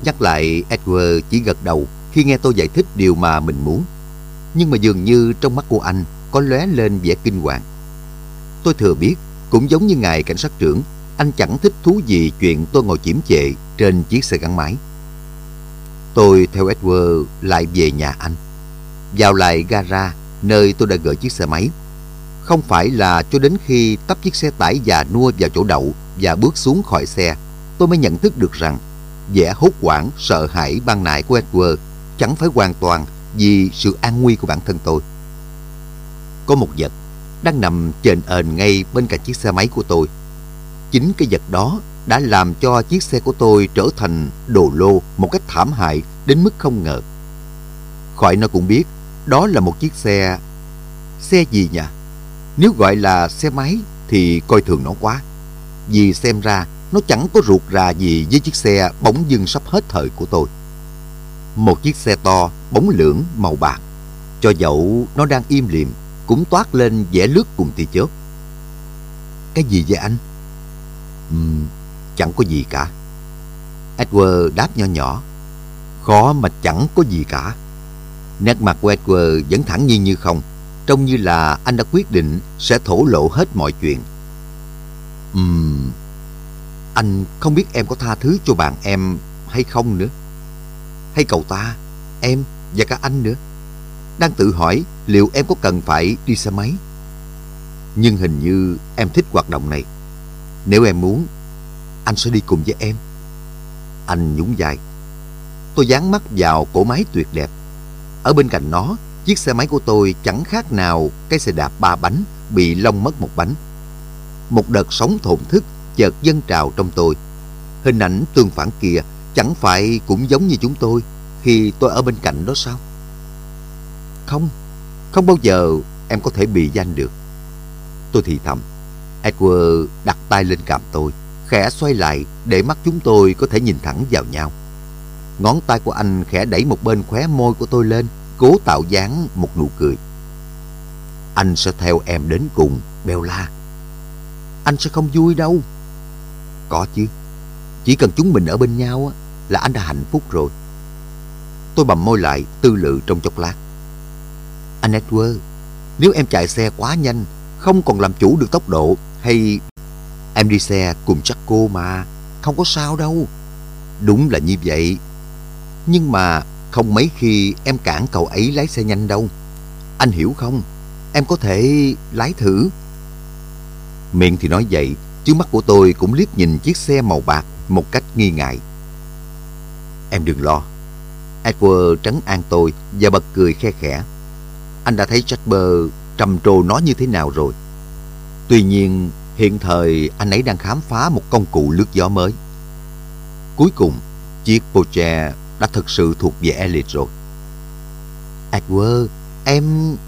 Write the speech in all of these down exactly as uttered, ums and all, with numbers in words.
Nhắc lại, Edward chỉ gật đầu khi nghe tôi giải thích điều mà mình muốn. Nhưng mà dường như trong mắt của anh có lóe lên vẻ kinh hoàng. Tôi thừa biết, cũng giống như ngài cảnh sát trưởng, anh chẳng thích thú gì chuyện tôi ngồi chiếm chệ trên chiếc xe gắn máy. Tôi theo Edward lại về nhà anh, vào lại gara nơi tôi đã gửi chiếc xe máy. Không phải là cho đến khi tấp chiếc xe tải già nua vào chỗ đậu và bước xuống khỏi xe, tôi mới nhận thức được rằng vẻ hốt hoảng, sợ hãi ban nãy của Edward chẳng phải hoàn toàn vì sự an nguy của bản thân tôi. Có một vật đang nằm chềnh ền ngay bên cạnh chiếc xe máy của tôi. Chính cái vật đó đã làm cho chiếc xe của tôi trở thành đồ lô một cách thảm hại đến mức không ngờ. Khỏi nó cũng biết đó là một chiếc xe... Xe gì nhỉ? Nếu gọi là xe máy thì coi thường nó quá, vì xem ra nó chẳng có ruột rà gì với chiếc xe bỗng dưng sắp hết thời của tôi. Một chiếc xe to, bóng lưỡng, màu bạc, cho dẫu nó đang im lìm, cũng toát lên vẻ lướt cùng tia chớp. Cái gì vậy anh? Uhm, chẳng có gì cả. Edward đáp nho nhỏ. Khó mà chẳng có gì cả. Nét mặt của Edward vẫn thản nhiên như không, trông như là anh đã quyết định sẽ thổ lộ hết mọi chuyện. Uhm, anh không biết em có tha thứ cho bạn em hay không nữa. Hay cậu ta, em và cả anh nữa, đang tự hỏi liệu em có cần phải đi xe máy. Nhưng hình như em thích hoạt động này. Nếu em muốn, anh sẽ đi cùng với em. Anh nhún vai. Tôi dán mắt vào cỗ máy tuyệt đẹp. Ở bên cạnh nó, chiếc xe máy của tôi chẳng khác nào cái xe đạp ba bánh bị lông mất một bánh. Một đợt sóng thổn thức chợt dâng trào trong tôi. Hình ảnh tương phản kia chẳng phải cũng giống như chúng tôi khi tôi ở bên cạnh đó sao? Không, không bao giờ em có thể bị danh được. Tôi thì thầm. Edward đặt tay lên cằm tôi, khẽ xoay lại để mắt chúng tôi có thể nhìn thẳng vào nhau. Ngón tay của anh khẽ đẩy một bên khóe môi của tôi lên, cố tạo dáng một nụ cười. Anh sẽ theo em đến cùng, Bella. Anh sẽ không vui đâu. Có chứ. Chỉ cần chúng mình ở bên nhau là anh đã hạnh phúc rồi. Tôi bầm môi lại, tư lự trong chốc lát. Anh Edward, nếu em chạy xe quá nhanh, không còn làm chủ được tốc độ, hay... Em đi xe cùng Jaco mà, không có sao đâu. Đúng là như vậy. Nhưng mà không mấy khi em cản cậu ấy lái xe nhanh đâu. Anh hiểu không? Em có thể lái thử. Miệng thì nói vậy, chứ mắt của tôi cũng liếc nhìn chiếc xe màu bạc một cách nghi ngại. Em đừng lo. Edward trấn an tôi và bật cười khe khẽ. Anh đã thấy Jasper trầm trồ nó như thế nào rồi. Tuy nhiên, hiện thời anh ấy đang khám phá một công cụ lướt gió mới. Cuối cùng, chiếc Porsche đã thực sự thuộc về Elliot rồi. Edward, em...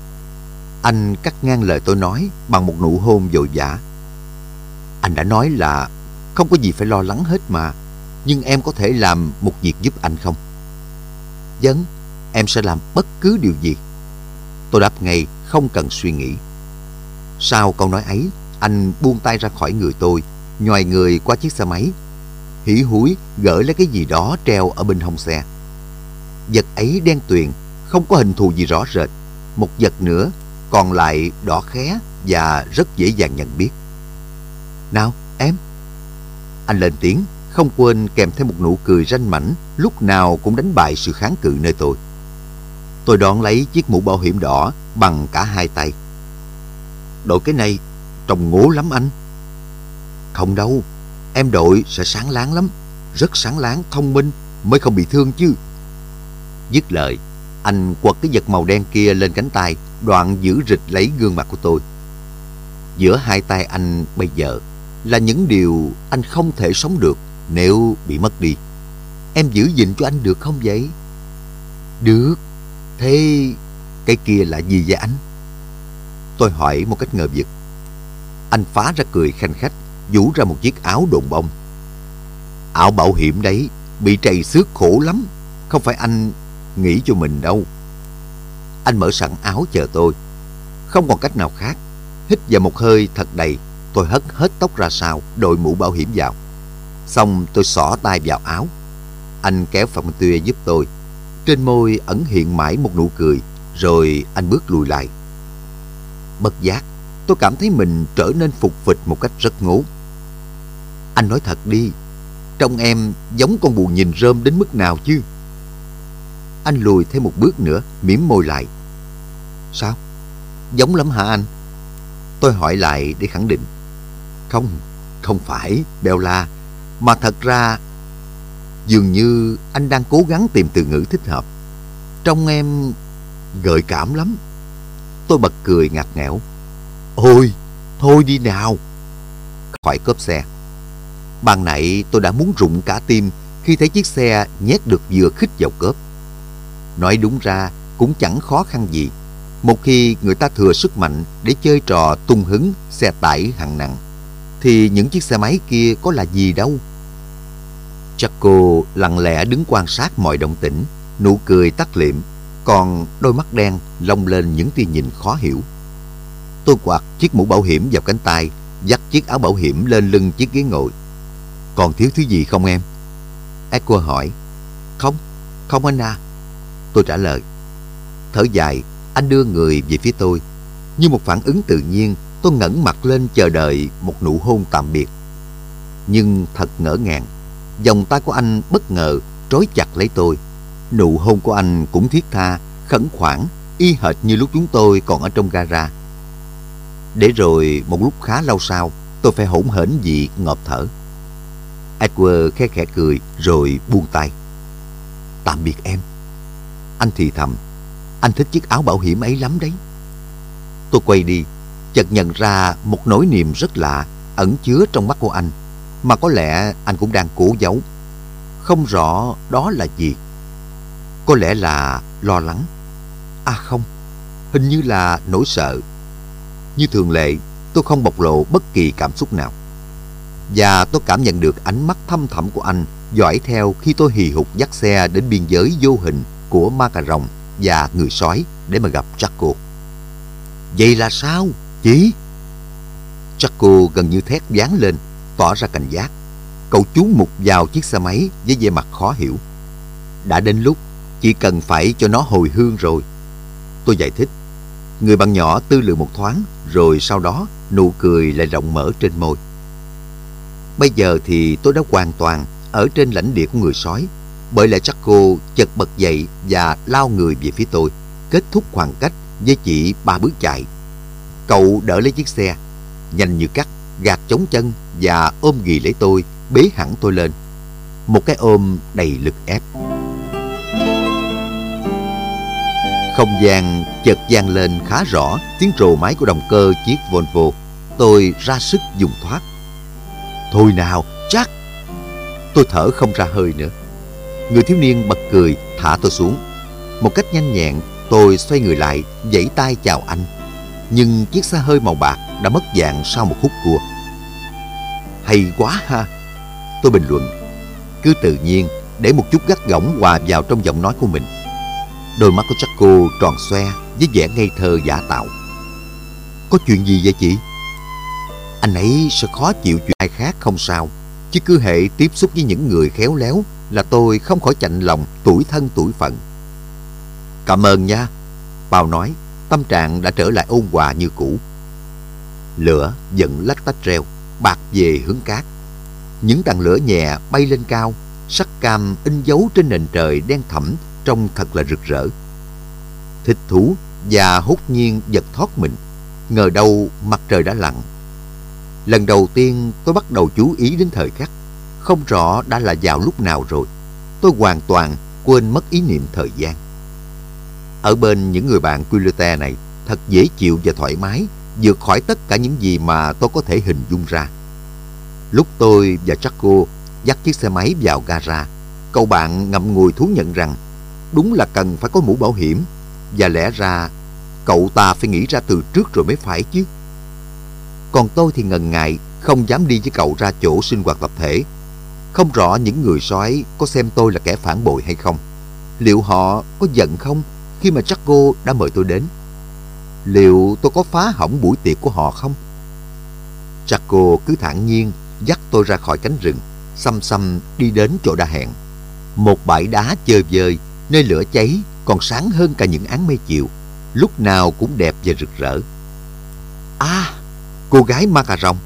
Anh cắt ngang lời tôi nói bằng một nụ hôn vội vã. Anh đã nói là không có gì phải lo lắng hết mà. Nhưng em có thể làm một việc giúp anh không? Vâng, em sẽ làm bất cứ điều gì. Tôi đáp ngay, không cần suy nghĩ. Sau câu nói ấy, anh buông tay ra khỏi người tôi, nhoài người qua chiếc xe máy, hỉ húi gỡ lấy cái gì đó treo ở bên hông xe. Vật ấy đen tuyền, không có hình thù gì rõ rệt. Một vật nữa còn lại đỏ khé và rất dễ dàng nhận biết. Nào em. Anh lên tiếng, không quên kèm thêm một nụ cười ranh mãnh, lúc nào cũng đánh bại sự kháng cự nơi tôi. Tôi đón lấy chiếc mũ bảo hiểm đỏ bằng cả hai tay. Đội cái này trông ngố lắm anh. Không đâu, em đội sẽ sáng láng lắm. Rất sáng láng, thông minh, mới không bị thương chứ. Dứt lời, anh quật cái vật màu đen kia lên cánh tay, đoạn giữ rịch lấy gương mặt của tôi. Giữa hai tay anh bây giờ là những điều anh không thể sống được nếu bị mất đi. Em giữ gìn cho anh được không vậy? Được. Thế cái kia là gì vậy anh? Tôi hỏi một cách ngờ vực. Anh phá ra cười khanh khách, vũ ra một chiếc áo đồn bông. Áo bảo hiểm đấy, bị trầy xước khổ lắm. Không phải anh nghĩ cho mình đâu. Anh mở sẵn áo chờ tôi. Không còn cách nào khác. Hít vào một hơi thật đầy, tôi hất hết tóc ra sau, đội mũ bảo hiểm vào. Xong tôi xỏ tay vào áo. Anh kéo phòng tuya giúp tôi. Trên môi ẩn hiện mãi một nụ cười, rồi anh bước lùi lại. Bất giác, tôi cảm thấy mình trở nên phục phịch một cách rất ngố. Anh nói thật đi, trông em giống con bù nhìn rơm đến mức nào chứ? Anh lùi thêm một bước nữa, mỉm môi lại. Sao? Giống lắm hả anh? Tôi hỏi lại để khẳng định. Không, không phải, Bella, mà thật ra dường như anh đang cố gắng tìm từ ngữ thích hợp. Trông em gợi cảm lắm. Tôi bật cười ngặt nghẽo. Ôi, thôi đi nào. Khỏi cốp xe. Ban nãy tôi đã muốn rụng cả tim khi thấy chiếc xe nhét được vừa khít vào cốp. Nói đúng ra cũng chẳng khó khăn gì, một khi người ta thừa sức mạnh để chơi trò tung hứng xe tải hạng nặng, thì những chiếc xe máy kia có là gì đâu. Jaco lặng lẽ đứng quan sát mọi động tĩnh, nụ cười tắt liệm, còn đôi mắt đen lông lên những tia nhìn khó hiểu. Tôi quạt chiếc mũ bảo hiểm vào cánh tay, dắt chiếc áo bảo hiểm lên lưng chiếc ghế ngồi. Còn thiếu thứ gì không em? Edward hỏi. Không, không anh à. Tôi trả lời. Thở dài, anh đưa người về phía tôi. Như một phản ứng tự nhiên, tôi ngẩng mặt lên chờ đợi một nụ hôn tạm biệt. Nhưng thật ngỡ ngàng, vòng tay của anh bất ngờ trói chặt lấy tôi. Nụ hôn của anh cũng thiết tha, khẩn khoản, y hệt như lúc chúng tôi còn ở trong gara. Để rồi một lúc khá lâu sau, tôi phải hỗn hển vì ngộp thở. Edward khẽ khẽ cười rồi buông tay. Tạm biệt em. Anh thì thầm. Anh thích chiếc áo bảo hiểm ấy lắm đấy. Tôi quay đi, chợt nhận ra một nỗi niềm rất lạ ẩn chứa trong mắt của anh, mà có lẽ anh cũng đang cố giấu. Không rõ đó là gì. Có lẽ là lo lắng. À không, hình như là nỗi sợ. Như thường lệ, tôi không bộc lộ bất kỳ cảm xúc nào. Và tôi cảm nhận được ánh mắt thâm thẳm của anh dõi theo khi tôi hì hục dắt xe đến biên giới vô hình của ma cà rồng và người sói để mà gặp Jaco. Vậy là sao, chị? Jaco gần như thét váng lên, tỏ ra cảnh giác. Cậu chú mục vào chiếc xe máy với vẻ mặt khó hiểu. Đã đến lúc chỉ cần phải cho nó hồi hương rồi. Tôi giải thích. Người bạn nhỏ tư lự một thoáng, rồi sau đó nụ cười lại rộng mở trên môi. Bây giờ thì tôi đã hoàn toàn ở trên lãnh địa của người sói, bởi lẽ Jaco chợt bật dậy và lao người về phía tôi, kết thúc khoảng cách với chỉ ba bước chạy. Cậu đỡ lấy chiếc xe, nhanh như cắt, gạt chống chân và ôm ghì lấy tôi, bế hẳn tôi lên. Một cái ôm đầy lực ép. Không gian chợt vang lên khá rõ tiếng rồ máy của động cơ chiếc Volvo. Tôi ra sức dùng thoát. Thôi nào, chắc. Tôi thở không ra hơi nữa. Người thiếu niên bật cười, thả tôi xuống. Một cách nhanh nhẹn, tôi xoay người lại, vẫy tay chào anh. Nhưng chiếc xe hơi màu bạc đã mất dạng sau một khúc cua. Hay quá ha, tôi bình luận. Cứ tự nhiên, để một chút gắt gỏng hòa vào trong giọng nói của mình. Đôi mắt của Jaco tròn xoe với vẻ ngây thơ giả tạo. Có chuyện gì vậy chị? Anh ấy sẽ khó chịu chuyện ai khác không sao, chứ cứ hệ tiếp xúc với những người khéo léo là tôi không khỏi chạnh lòng, tủi thân tủi phận. Cảm ơn nha, Bao nói, tâm trạng đã trở lại ôn hòa như cũ. Lửa vẫn lách tách reo, bạc về hướng cát. Những tàn lửa nhẹ bay lên cao, sắc cam in dấu trên nền trời đen thẫm trông thật là rực rỡ. Thích thú và hốt nhiên giật thoát mình, ngờ đâu mặt trời đã lặn. Lần đầu tiên tôi bắt đầu chú ý đến thời khắc, không rõ đã là vào lúc nào rồi. Tôi hoàn toàn quên mất ý niệm thời gian. Ở bên những người bạn Quillete này thật dễ chịu và thoải mái, vượt khỏi tất cả những gì mà tôi có thể hình dung ra. Lúc tôi và Jaco dắt chiếc xe máy vào gara, cậu bạn ngậm ngùi thú nhận rằng đúng là cần phải có mũ bảo hiểm, và lẽ ra cậu ta phải nghĩ ra từ trước rồi mới phải chứ. Còn tôi thì ngần ngại, không dám đi với cậu ra chỗ sinh hoạt tập thể. Không rõ những người sói có xem tôi là kẻ phản bội hay không. Liệu họ có giận không khi mà Jaco đã mời tôi đến? Liệu tôi có phá hỏng buổi tiệc của họ không? Jaco cứ thản nhiên dắt tôi ra khỏi cánh rừng, xăm xăm đi đến chỗ đã hẹn. Một bãi đá chơi vơi, nơi lửa cháy còn sáng hơn cả những áng mây chiều, lúc nào cũng đẹp và rực rỡ. À, cô gái ma cà rồng.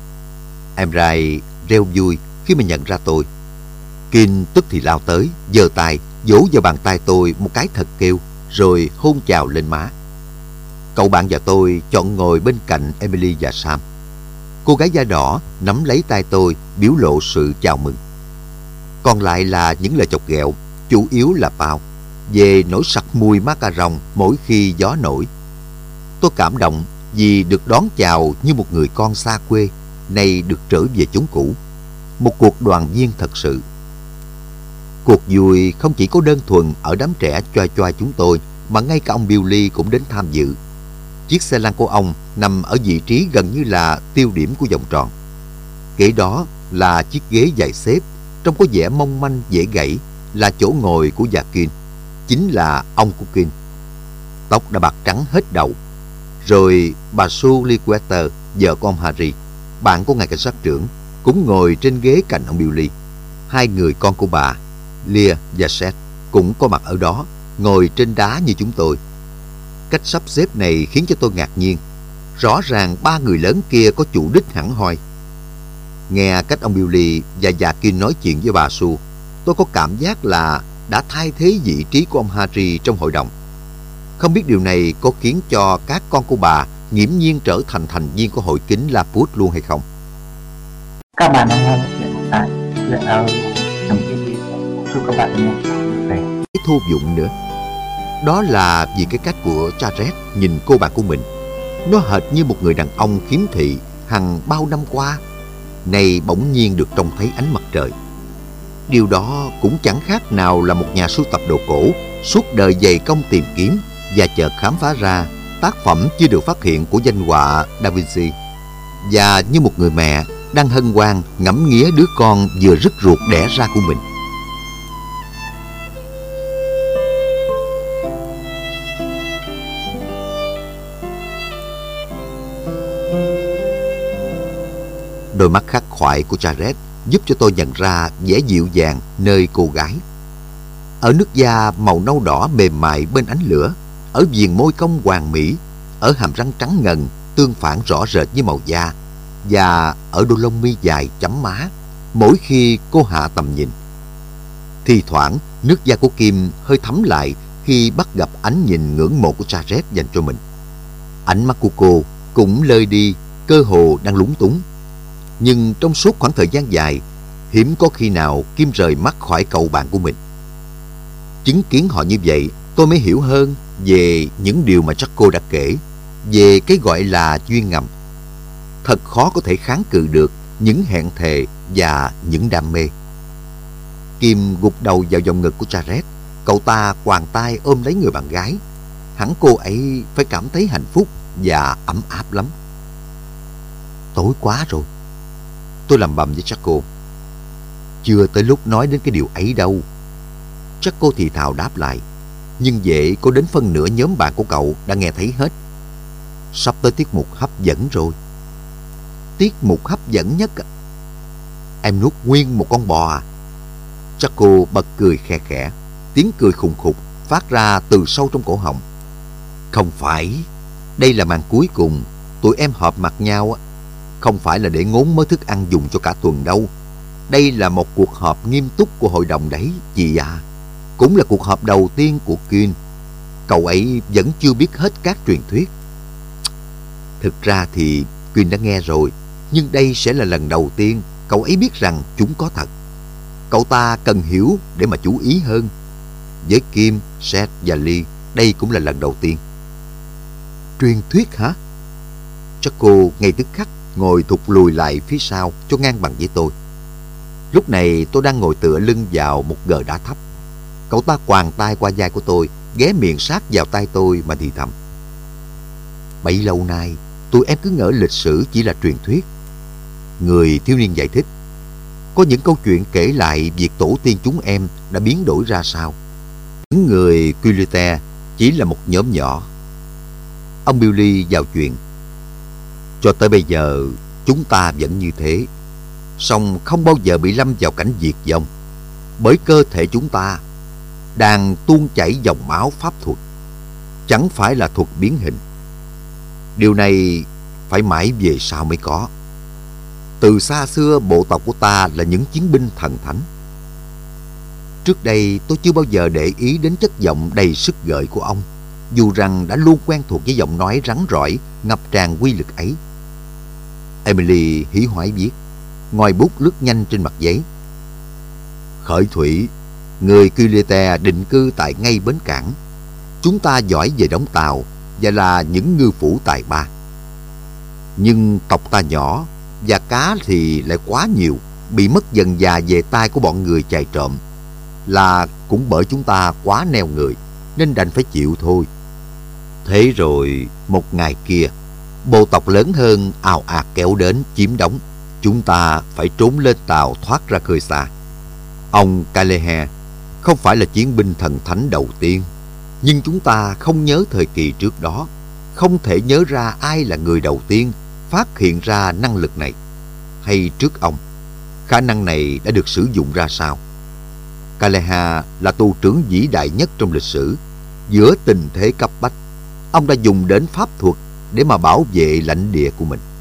Em Rai reo vui khi mà nhận ra tôi. Kin tức thì lao tới, giơ tay vỗ vào bàn tay tôi một cái thật kêu, rồi hôn chào lên má. Cậu bạn và tôi chọn ngồi bên cạnh Emily và Sam. Cô gái da đỏ nắm lấy tay tôi, biểu lộ sự chào mừng. Còn lại là những lời chọc ghẹo, chủ yếu là Pao, về nỗi sặc mùi má cà rồng mỗi khi gió nổi. Tôi cảm động vì được đón chào như một người con xa quê, nay được trở về chốn cũ. Một cuộc đoàn viên thật sự. Cuộc vui không chỉ có đơn thuần ở đám trẻ choai choai chúng tôi, mà ngay cả ông Billy cũng đến tham dự. Chiếc xe lăn của ông nằm ở vị trí gần như là tiêu điểm của vòng tròn. Kế đó là chiếc ghế dài xếp, trông có vẻ mong manh dễ gãy, là chỗ ngồi của già Kin, chính là ông của Kin. Tóc đã bạc trắng hết đầu. Rồi bà Sue Liqueter, vợ của ông Harry, bạn của ngài cảnh sát trưởng, cũng ngồi trên ghế cạnh ông Billy. Hai người con của bà, Leah và Seth, cũng có mặt ở đó, ngồi trên đá như chúng tôi. Cách sắp xếp này khiến cho tôi ngạc nhiên. Rõ ràng ba người lớn kia có chủ đích hẳn hoi. Nghe cách ông Billy và già Kin nói chuyện với bà Sue, tôi có cảm giác là đã thay thế vị trí của ông Harry trong hội đồng. Không biết điều này có khiến cho các con của bà nghiễm nhiên trở thành thành viên của hội kính Laput luôn hay không? Các bạn đang nghe chuyện tại chuyện ở trong cái video. Chúc các bạn nghe về Thô dụng nữa. Đó là vì cái cách của Jared nhìn cô bạn của mình. Nó hệt như một người đàn ông khiếm thị hằng bao năm qua, nay bỗng nhiên được trông thấy ánh mặt trời. Điều đó cũng chẳng khác nào là một nhà sưu tập đồ cổ suốt đời dày công tìm kiếm và chợt khám phá ra tác phẩm chưa được phát hiện của danh họa Da Vinci. Và như một người mẹ đang hân hoan ngẫm nghía đứa con vừa rứt ruột đẻ ra của mình. Đôi mắt khắc khoải của Jared giúp cho tôi nhận ra vẻ dịu dàng nơi cô gái. Ở nước da màu nâu đỏ mềm mại bên ánh lửa, ở viền môi cong hoàn mỹ, ở hàm răng trắng ngần tương phản rõ rệt với màu da, và ở đôi lông mi dài chấm má mỗi khi cô hạ tầm nhìn. Thì thoảng nước da của Kim hơi thấm lại khi bắt gặp ánh nhìn ngưỡng mộ của Jared dành cho mình. Ánh mắt của cô cũng lơi đi, cơ hồ đang lúng túng. Nhưng trong suốt khoảng thời gian dài, hiếm có khi nào Kim rời mắt khỏi cậu bạn của mình. Chứng kiến họ như vậy, tôi mới hiểu hơn về những điều mà Jaco đã kể, về cái gọi là duyên ngầm. Thật khó có thể kháng cự được những hẹn thề và những đam mê. Kim gục đầu vào vòng ngực của Jared. Cậu ta quàng tay ôm lấy người bạn gái. Hẳn cô ấy phải cảm thấy hạnh phúc và ấm áp lắm. Tối quá rồi, tôi lẩm bẩm với Jaco. Chưa tới lúc nói đến cái điều ấy đâu. Jaco thì thào đáp lại. Nhưng dễ có đến phân nửa nhóm bạn của cậu đã nghe thấy hết. Sắp tới tiết mục hấp dẫn rồi. Tiết mục hấp dẫn nhất à? Em nuốt nguyên một con bò à? Jaco bật cười khe khẽ. Tiếng cười khùng khục phát ra từ sâu trong cổ họng. Không phải. Đây là màn cuối cùng. Tụi em họp mặt nhau á. Không phải là để ngốn mớ thức ăn dùng cho cả tuần đâu. Đây là một cuộc họp nghiêm túc của hội đồng đấy, chị à. Cũng là cuộc họp đầu tiên của Kin. Cậu ấy vẫn chưa biết hết các truyền thuyết. Thực ra thì Kin đã nghe rồi, nhưng đây sẽ là lần đầu tiên cậu ấy biết rằng chúng có thật. Cậu ta cần hiểu để mà chú ý hơn. Với Kim, Seth và Lee, đây cũng là lần đầu tiên. Truyền thuyết hả? Jaco ngay tức khắc ngồi thụt lùi lại phía sau cho ngang bằng với tôi. Lúc này tôi đang ngồi tựa lưng vào một gờ đá thấp. Cậu ta quàng tay qua vai của tôi, ghé miệng sát vào tay tôi mà thì thầm. Bấy lâu nay, tụi em cứ ngỡ lịch sử chỉ là truyền thuyết. Người thiếu niên giải thích. Có những câu chuyện kể lại việc tổ tiên chúng em đã biến đổi ra sao. Những người Quilete chỉ là một nhóm nhỏ. Ông Billy vào chuyện. Cho tới bây giờ, chúng ta vẫn như thế. Song không bao giờ bị lâm vào cảnh diệt vong. bởi cơ thể chúng ta đang tuôn chảy dòng máu pháp thuật, chẳng phải là thuật biến hình. Điều này phải mãi về sau mới có. Từ xa xưa, bộ tộc của ta là những chiến binh thần thánh. Trước đây tôi chưa bao giờ để ý đến chất giọng đầy sức gợi của ông, dù rằng đã luôn quen thuộc với giọng nói rắn rỏi, ngập tràn quy lực ấy. Emily hí hoáy viết, ngòi bút lướt nhanh trên mặt giấy. Khởi thủy, người Quilete định cư tại ngay bến cảng. Chúng ta giỏi về đóng tàu và là những ngư phủ tài ba. Nhưng tộc ta nhỏ và cá thì lại quá nhiều, bị mất dần dà về tay của bọn người chài trộm. Là cũng bởi chúng ta quá neo người nên đành phải chịu thôi. Thế rồi một ngày kia, bộ tộc lớn hơn ào ạt kéo đến chiếm đóng. Chúng ta phải trốn lên tàu thoát ra khơi xa. Ông Calehe không phải là chiến binh thần thánh đầu tiên, nhưng chúng ta không nhớ thời kỳ trước đó, không thể nhớ ra ai là người đầu tiên phát hiện ra năng lực này. Hay trước ông, khả năng này đã được sử dụng ra sao? Caleha là tù trưởng vĩ đại nhất trong lịch sử. Giữa tình thế cấp bách, ông đã dùng đến pháp thuật để mà bảo vệ lãnh địa của mình.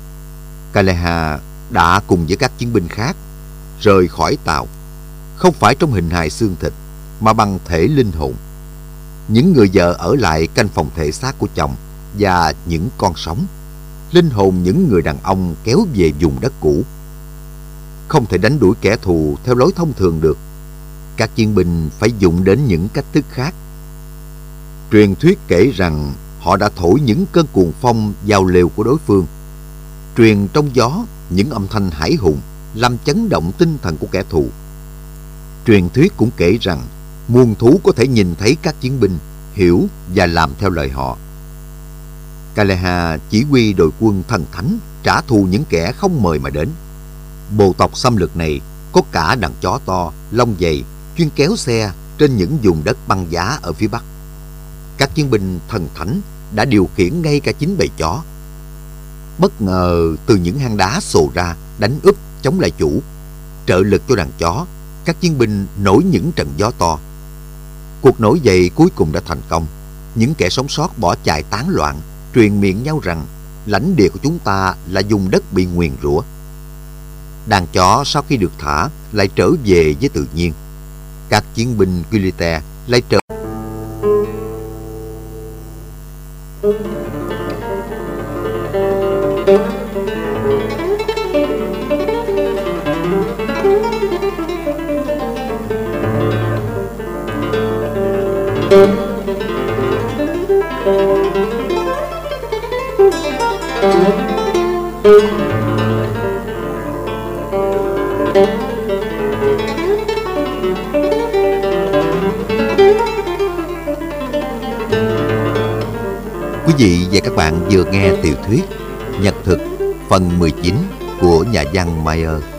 Caleha đã cùng với các chiến binh khác rời khỏi tàu, không phải trong hình hài xương thịt mà bằng thể linh hồn. Những người vợ ở lại canh phòng thể xác của chồng và những con sống. Linh hồn những người đàn ông kéo về vùng đất cũ. Không thể đánh đuổi kẻ thù theo lối thông thường được. Các chiến binh phải dùng đến những cách thức khác. Truyền thuyết kể rằng họ đã thổi những cơn cuồng phong vào lều của đối phương, truyền trong gió những âm thanh hãi hùng làm chấn động tinh thần của kẻ thù. Truyền thuyết cũng kể rằng muôn thú có thể nhìn thấy các chiến binh, hiểu và làm theo lời họ. Caleha chỉ huy đội quân thần thánh trả thù những kẻ không mời mà đến. Bộ tộc xâm lược này có cả đàn chó to, lông dày, chuyên kéo xe trên những vùng đất băng giá ở phía Bắc. Các chiến binh thần thánh đã điều khiển ngay cả chính bầy chó. Bất ngờ từ những hang đá xồ ra, đánh úp chống lại chủ. Trợ lực cho đàn chó, các chiến binh nổi những trận gió to. Cuộc nổi dậy cuối cùng đã thành công. Những kẻ sống sót bỏ chạy tán loạn, truyền miệng nhau rằng lãnh địa của chúng ta là vùng đất bị nguyền rủa. Đàn chó sau khi được thả lại trở về với tự nhiên. Các chiến binh Quilete lại trở Quý vị và các bạn vừa nghe tiểu thuyết Nhật thực phần mười chín của nhà văn Meyer.